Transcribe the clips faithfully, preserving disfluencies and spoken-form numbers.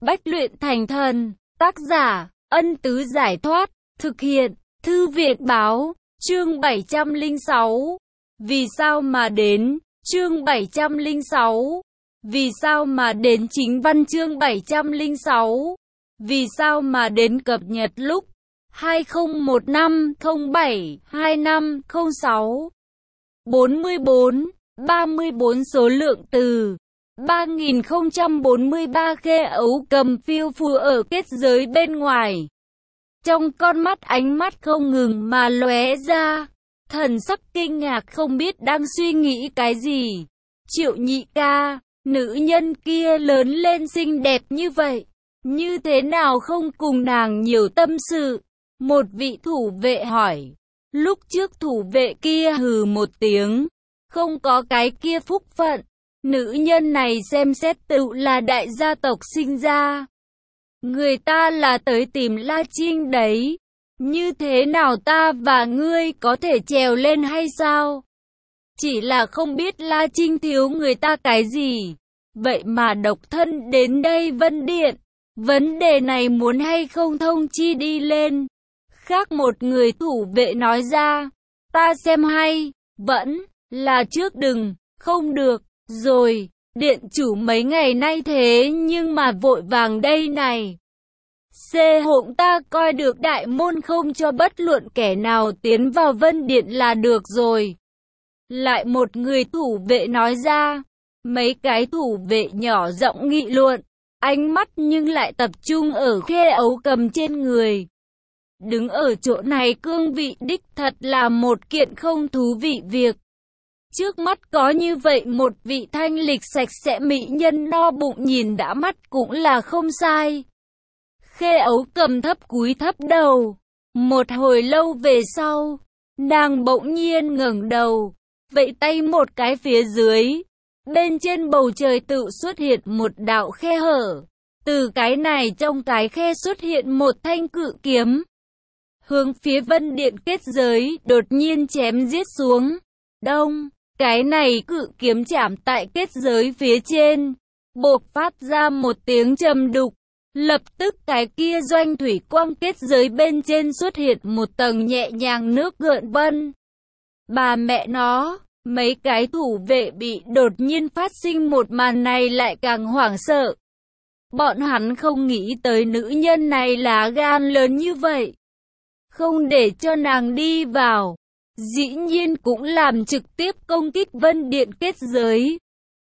Bách luyện thành thần. Tác giả, Ân Tứ Giải Thoát. Thực hiện, Thư viện báo. Chương bảy trăm lẻ sáu. Vì sao mà đến? Chương bảy trăm lẻ sáu. Vì sao mà đến? Chính văn chương bảy trăm lẻ sáu. Vì sao mà đến cập nhật lúc hai không một năm không bảy hai năm không sáu. bốn mươi bốn, ba mươi bốn số lượng từ ba nghìn không trăm bốn mươi ba. Khê Ấu Cầm phiêu phù ở kết giới bên ngoài. Trong con mắt ánh mắt không ngừng mà lóe ra, thần sắc kinh ngạc không biết đang suy nghĩ cái gì. Triệu Nhị ca, nữ nhân kia lớn lên xinh đẹp như vậy, như thế nào không cùng nàng nhiều tâm sự? Một vị thủ vệ hỏi. Lúc trước thủ vệ kia hừ một tiếng, không có cái kia phúc phận. Nữ nhân này xem xét tự là đại gia tộc sinh ra. Người ta là tới tìm La Trinh đấy. Như thế nào ta và ngươi có thể trèo lên hay sao? Chỉ là không biết La Trinh thiếu người ta cái gì. Vậy mà độc thân đến đây Vân Điện. Vấn đề này muốn hay không thông chi đi lên. Khác một người thủ vệ nói ra. Ta xem hay, vẫn là trước đừng, không được, rồi, điện chủ mấy ngày nay thế nhưng mà vội vàng đây này. Xê Hụng ta coi được đại môn không cho bất luận kẻ nào tiến vào Vân Điện là được rồi. Lại một người thủ vệ nói ra. Mấy cái thủ vệ nhỏ giọng nghị luận, ánh mắt nhưng lại tập trung ở Khê Ấu Cầm trên người. Đứng ở chỗ này cương vị đích thật là một kiện không thú vị việc. Trước mắt có như vậy một vị thanh lịch sạch sẽ mỹ nhân no bụng nhìn đã mắt cũng là không sai. Khê Ấu Cầm thấp cúi thấp đầu. Một hồi lâu về sau, nàng bỗng nhiên ngẩng đầu, vẫy tay một cái phía dưới. Bên trên bầu trời tự xuất hiện một đạo khe hở. Từ cái này trong cái khe xuất hiện một thanh cự kiếm. Hướng phía Vân Điện kết giới đột nhiên chém giết xuống. Đông, cái này cự kiếm chạm tại kết giới phía trên. Bộc phát ra một tiếng trầm đục. Lập tức cái kia doanh thủy quang kết giới bên trên xuất hiện một tầng nhẹ nhàng nước gợn vân. Bà mẹ nó, mấy cái thủ vệ bị đột nhiên phát sinh một màn này lại càng hoảng sợ. Bọn hắn không nghĩ tới nữ nhân này là gan lớn như vậy. Không để cho nàng đi vào. Dĩ nhiên cũng làm trực tiếp công kích Vân Điện kết giới.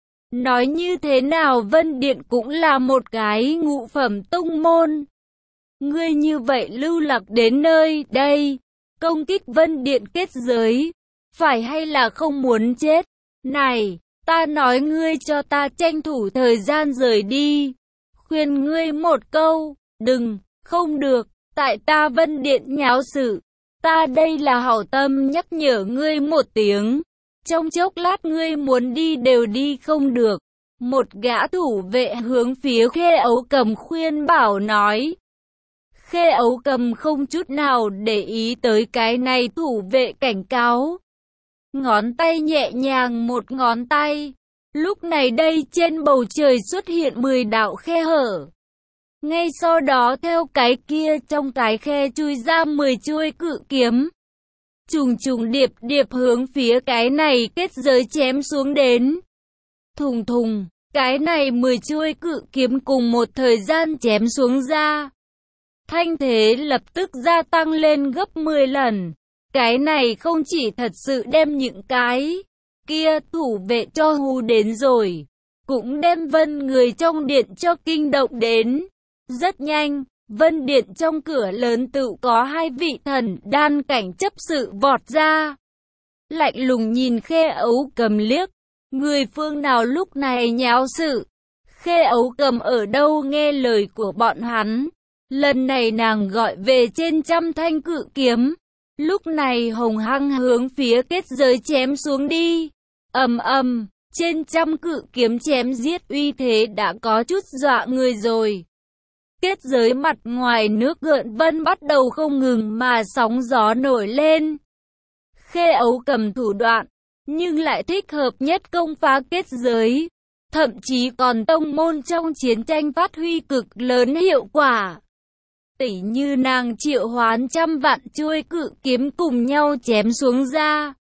Nói như thế nào Vân Điện cũng là một cái ngũ phẩm tông môn. Ngươi như vậy lưu lạc đến nơi đây, công kích Vân Điện kết giới, phải hay là không muốn chết? Này, ta nói ngươi cho ta tranh thủ thời gian rời đi. Khuyên ngươi một câu, đừng, không được, tại ta Vân Điện nháo sự. Ta đây là hảo tâm nhắc nhở ngươi một tiếng. Trong chốc lát ngươi muốn đi đều đi không được. Một gã thủ vệ hướng phía Khê Ấu Cầm khuyên bảo nói. Khê Ấu Cầm không chút nào để ý tới cái này thủ vệ cảnh cáo. Ngón tay nhẹ nhàng một ngón tay. Lúc này đây trên bầu trời xuất hiện mười đạo khe hở. Ngay sau đó theo cái kia trong cái khe chui ra mười chuôi cự kiếm. Trùng trùng điệp điệp hướng phía cái này kết giới chém xuống đến. Thùng thùng, cái này mười chuôi cự kiếm cùng một thời gian chém xuống ra. Thanh thế lập tức gia tăng lên gấp mười lần. Cái này không chỉ thật sự đem những cái kia thủ vệ cho hù đến rồi, cũng đem Vân người trong điện cho kinh động đến. Rất nhanh, Vân Điện trong cửa lớn tự có hai vị thần đan cảnh chấp sự vọt ra. Lạnh lùng nhìn Khê Ấu Cầm liếc, người phương nào lúc này nháo sự. Khê Ấu Cầm ở đâu nghe lời của bọn hắn. Lần này nàng gọi về trên trăm thanh cự kiếm. Lúc này hồng hăng hướng phía kết giới chém xuống đi. Ầm ầm, trên trăm cự kiếm chém giết uy thế đã có chút dọa người rồi. Kết giới mặt ngoài nước gợn vân bắt đầu không ngừng mà sóng gió nổi lên. Khê Ấu Cầm thủ đoạn, nhưng lại thích hợp nhất công phá kết giới. thậm chí còn tông môn trong chiến tranh phát huy cực lớn hiệu quả. Tỉ như nàng triệu hoán trăm vạn chuôi cự kiếm cùng nhau chém xuống ra.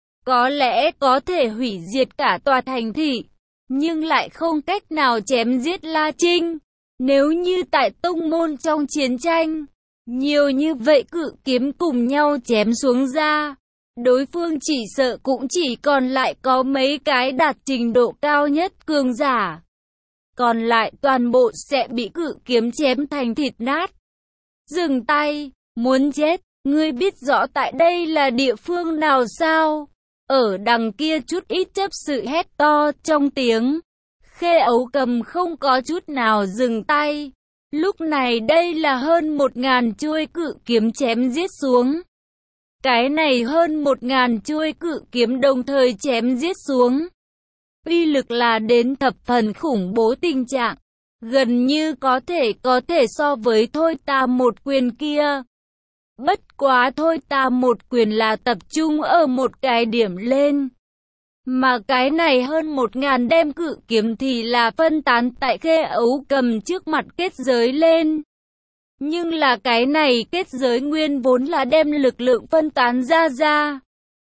Có lẽ có thể hủy diệt cả tòa thành thị, nhưng lại không cách nào chém giết La Trinh. Nếu như tại tông môn trong chiến tranh, nhiều như vậy cự kiếm cùng nhau chém xuống ra, đối phương chỉ sợ cũng chỉ còn lại có mấy cái đạt trình độ cao nhất cường giả. Còn lại toàn bộ sẽ bị cự kiếm chém thành thịt nát. Dừng tay, muốn chết, ngươi biết rõ tại đây là địa phương nào sao? Ở đằng kia chút ít chấp sự hét to trong tiếng. Khê Ấu Cầm không có chút nào dừng tay. Lúc này đây là hơn một ngàn chuôi cự kiếm chém giết xuống. Cái này hơn một ngàn chuôi cự kiếm đồng thời chém giết xuống. Uy lực là đến thập phần khủng bố tình trạng. Gần như có thể có thể so với thôi ta một quyền kia. Bất quá thôi ta một quyền là tập trung ở một cái điểm lên. Mà cái này hơn một ngàn đem cự kiếm thì là phân tán tại Khê Ấu Cầm trước mặt kết giới lên. Nhưng là cái này kết giới nguyên vốn là đem lực lượng phân tán ra ra.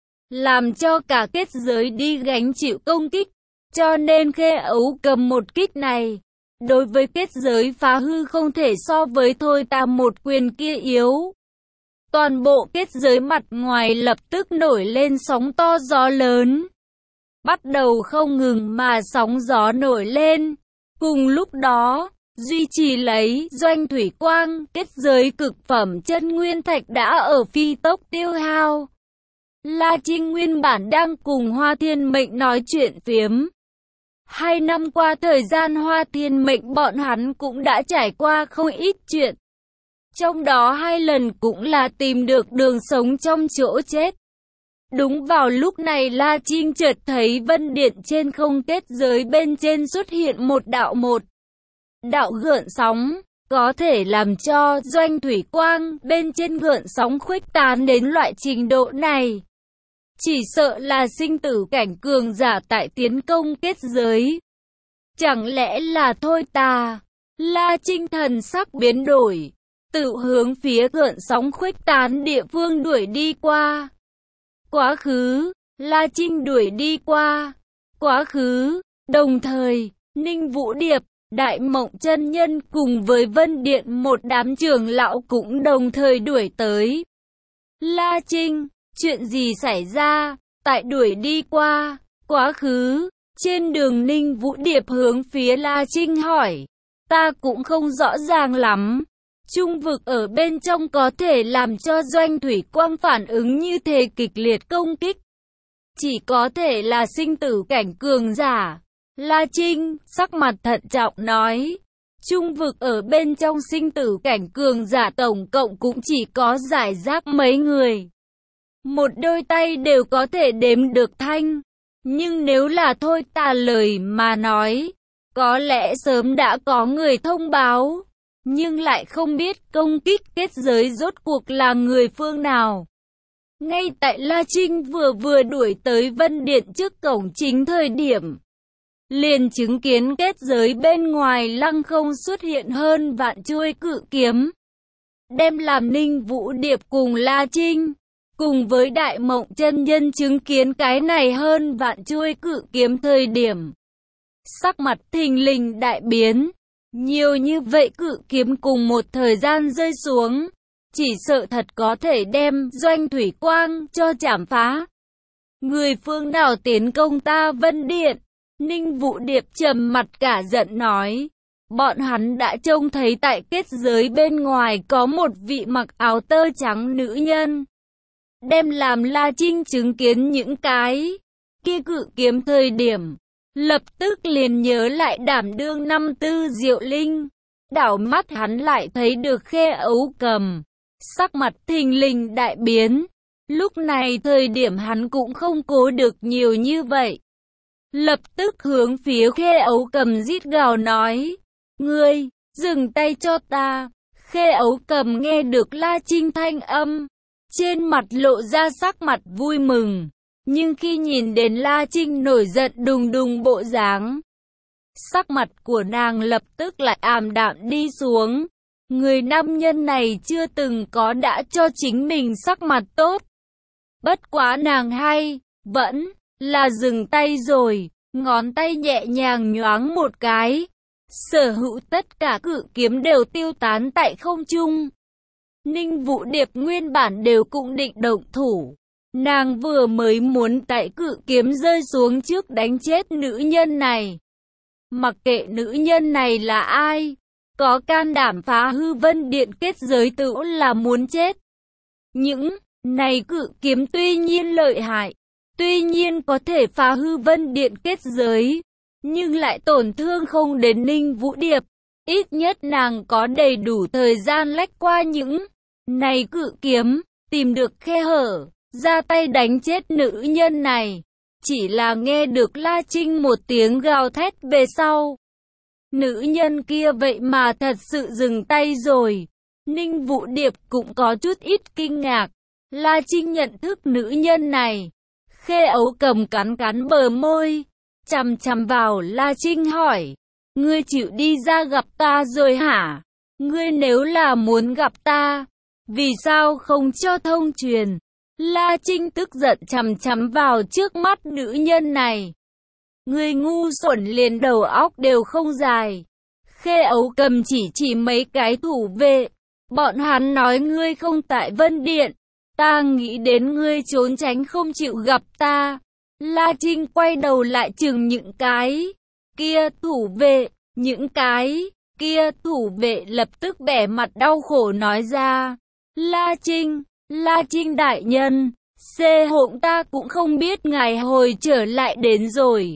Làm cho cả kết giới đi gánh chịu công kích. Cho nên Khê Ấu Cầm một kích này. Đối với kết giới phá hư không thể so với thôi ta một quyền kia yếu. Toàn bộ kết giới mặt ngoài lập tức nổi lên sóng to gió lớn. Bắt đầu không ngừng mà sóng gió nổi lên. Cùng lúc đó, duy trì lấy doanh thủy quang, kết giới cực phẩm chân nguyên thạch đã ở phi tốc tiêu hao. La Trinh nguyên bản đang cùng Hoa Thiên Mệnh nói chuyện phiếm. Hai năm qua thời gian Hoa Thiên Mệnh bọn hắn cũng đã trải qua không ít chuyện. Trong đó hai lần cũng là tìm được đường sống trong chỗ chết. Đúng vào lúc này La Trinh chợt thấy vân điện trên không kết giới bên trên xuất hiện một đạo một. Đạo gợn sóng, có thể làm cho doanh thủy quang bên trên gợn sóng khuếch tán đến loại trình độ này. Chỉ sợ là sinh tử cảnh cường giả tại tiến công kết giới. Chẳng lẽ là thôi ta? La Trinh thần sắc biến đổi, tự hướng phía gợn sóng khuếch tán địa phương đuổi đi qua. Quá khứ, La Trinh đuổi đi qua. Quá khứ, đồng thời, Ninh Vũ Điệp, Đại Mộng Chân Nhân cùng với Vân Điện một đám trưởng lão cũng đồng thời đuổi tới. La Trinh, chuyện gì xảy ra? Tại đuổi đi qua, quá khứ, trên đường Ninh Vũ Điệp hướng phía La Trinh hỏi. Ta cũng không rõ ràng lắm. Trung vực ở bên trong có thể làm cho doanh thủy quang phản ứng như thế kịch liệt công kích. Chỉ có thể là sinh tử cảnh cường giả. La Trinh, sắc mặt thận trọng nói. Trung vực ở bên trong sinh tử cảnh cường giả tổng cộng cũng chỉ có giải rác mấy người. Một đôi tay đều có thể đếm được thanh. Nhưng nếu là thôi ta lời mà nói, có lẽ sớm đã có người thông báo. Nhưng lại không biết công kích kết giới rốt cuộc là người phương nào. Ngay tại La Trinh vừa vừa đuổi tới Vân Điện trước cổng chính thời điểm, liền chứng kiến kết giới bên ngoài lăng không xuất hiện hơn vạn chuôi cự kiếm. Đem làm Ninh Vũ Điệp cùng La Trinh, cùng với Đại Mộng Chân Nhân chứng kiến cái này hơn vạn chuôi cự kiếm thời điểm. Sắc mặt thình lình đại biến. Nhiều như vậy cự kiếm cùng một thời gian rơi xuống, chỉ sợ thật có thể đem doanh thủy quang cho chảm phá. Người phương nào tiến công ta Vân Điện? Ninh Vũ Điệp trầm mặt cả giận nói. Bọn hắn đã trông thấy tại kết giới bên ngoài có một vị mặc áo tơ trắng nữ nhân. Đem làm La Trinh chứng kiến những cái kia cự kiếm thời điểm. Lập tức liền nhớ lại đảm đương năm tư Diệu Linh. Đảo mắt hắn lại thấy được Khê Ấu Cầm. Sắc mặt thình lình đại biến. Lúc này thời điểm hắn cũng không cố được nhiều như vậy. Lập tức hướng phía Khê Ấu Cầm rít gào nói. Ngươi, dừng tay cho ta. Khê Ấu Cầm nghe được La Trinh thanh âm. Trên mặt lộ ra sắc mặt vui mừng. Nhưng khi nhìn đến La Trinh nổi giận đùng đùng bộ dáng, Sắc mặt của nàng lập tức lại ảm đạm đi xuống. Người nam nhân này chưa từng có đã cho chính mình sắc mặt tốt. Bất quá nàng hay, vẫn là dừng tay rồi, ngón tay nhẹ nhàng nhoáng một cái. Sở hữu tất cả cự kiếm đều tiêu tán tại không trung. Ninh Vũ Điệp nguyên bản đều cũng định động thủ. Nàng vừa mới muốn tại cự kiếm rơi xuống trước đánh chết nữ nhân này. Mặc kệ nữ nhân này là ai, có can đảm phá hư Vân Điện kết giới tựu là muốn chết. Những này cự kiếm tuy nhiên lợi hại, tuy nhiên có thể phá hư Vân Điện kết giới, nhưng lại tổn thương không đến Ninh Vũ Điệp. Ít nhất nàng có đầy đủ thời gian lách qua những này cự kiếm, tìm được khe hở, ra tay đánh chết nữ nhân này. Chỉ là nghe được La Trinh một tiếng gào thét về sau. Nữ nhân kia vậy mà thật sự dừng tay rồi. Ninh Vũ Điệp cũng có chút ít kinh ngạc. La Trinh nhận thức nữ nhân này. Khê Ấu Cầm cắn cắn bờ môi, chằm chằm vào La Trinh hỏi. Ngươi chịu đi ra gặp ta rồi hả? Ngươi nếu là muốn gặp ta, vì sao không cho thông truyền? La Trinh tức giận chằm chằm vào trước mắt nữ nhân này. Ngươi ngu xuẩn liền đầu óc đều không dài. Khê Ấu Cầm chỉ chỉ mấy cái thủ vệ. Bọn hắn nói ngươi không tại Vân Điện. Ta nghĩ đến ngươi trốn tránh không chịu gặp ta. La Trinh quay đầu lại chừng những cái kia thủ vệ. Những cái kia thủ vệ lập tức bẻ mặt đau khổ nói ra. La Trinh, La Trinh đại nhân, xê hỗn ta cũng không biết ngài hồi trở lại đến rồi.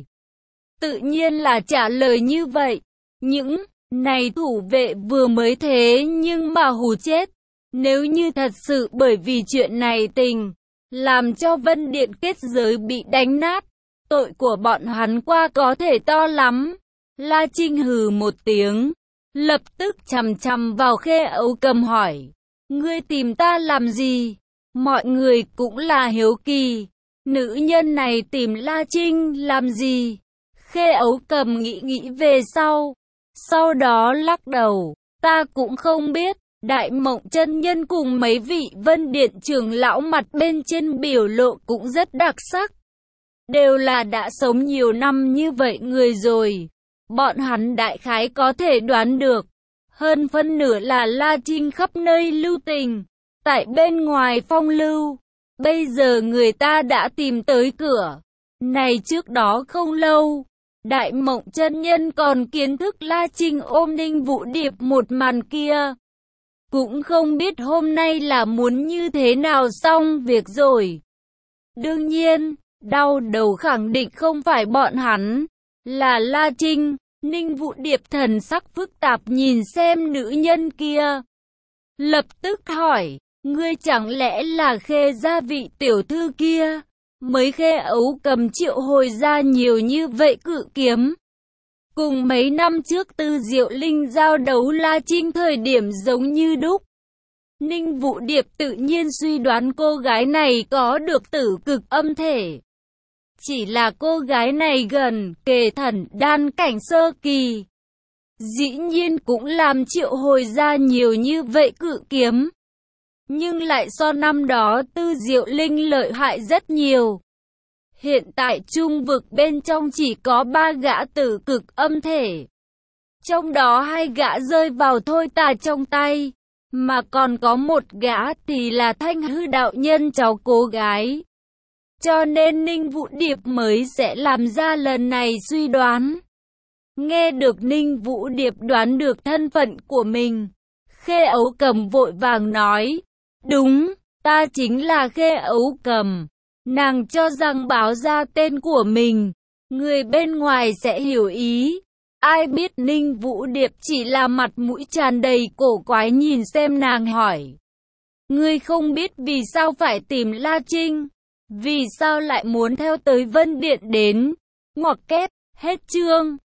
Tự nhiên là trả lời như vậy. Những này thủ vệ vừa mới thế nhưng mà hù chết. Nếu như thật sự bởi vì chuyện này tình, làm cho Vân Điện kết giới bị đánh nát, tội của bọn hắn qua có thể to lắm. La Trinh hừ một tiếng, lập tức chằm chằm vào Khê Ấu Cầm hỏi. Ngươi tìm ta làm gì? Mọi người cũng là hiếu kỳ. Nữ nhân này tìm La Trinh làm gì? Khê Ấu Cầm nghĩ nghĩ về sau. Sau đó lắc đầu. Ta cũng không biết. Đại Mộng chân nhân cùng mấy vị Vân Điện trưởng lão mặt bên trên biểu lộ cũng rất đặc sắc. Đều là đã sống nhiều năm như vậy người rồi. Bọn hắn đại khái có thể đoán được. Hơn phân nửa là La Trinh khắp nơi lưu tình. Tại bên ngoài phong lưu. Bây giờ người ta đã tìm tới cửa. Này trước đó không lâu. Đại Mộng chân nhân còn kiến thức La Trinh ôm Ninh Vũ Điệp một màn kia. Cũng không biết hôm nay là muốn như thế nào xong việc rồi. Đương nhiên, đau đầu khẳng định không phải bọn hắn. Là La Trinh. Ninh Vũ Điệp thần sắc phức tạp nhìn xem nữ nhân kia. Lập tức hỏi, ngươi chẳng lẽ là Khê gia vị tiểu thư kia? Mới Khê Ấu Cầm triệu hồi ra nhiều như vậy cự kiếm. Cùng mấy năm trước Tư Diệu Linh giao đấu La Trinh thời điểm giống như đúc. Ninh Vũ Điệp tự nhiên suy đoán cô gái này có được tử cực âm thể. Chỉ là cô gái này gần kề thần đan cảnh sơ kỳ. Dĩ nhiên cũng làm triệu hồi ra nhiều như vậy cự kiếm. Nhưng lại so năm đó Tư Diệu Linh lợi hại rất nhiều. Hiện tại trung vực bên trong chỉ có ba gã tử cực âm thể. Trong đó hai gã rơi vào thôi tà trong tay. Mà còn có một gã thì là Thanh Hư đạo nhân cháu cô gái. Cho nên Ninh Vũ Điệp mới sẽ làm ra lần này suy đoán. Nghe được Ninh Vũ Điệp đoán được thân phận của mình. Khê Ấu Cầm vội vàng nói. Đúng, ta chính là Khê Ấu Cầm. Nàng cho rằng báo ra tên của mình, người bên ngoài sẽ hiểu ý. Ai biết Ninh Vũ Điệp chỉ là mặt mũi tràn đầy cổ quái nhìn xem nàng hỏi. Ngươi không biết vì sao phải tìm La Trinh? Vì sao lại muốn theo tới Vân Điện đến? Ngoặc kép, hết chương.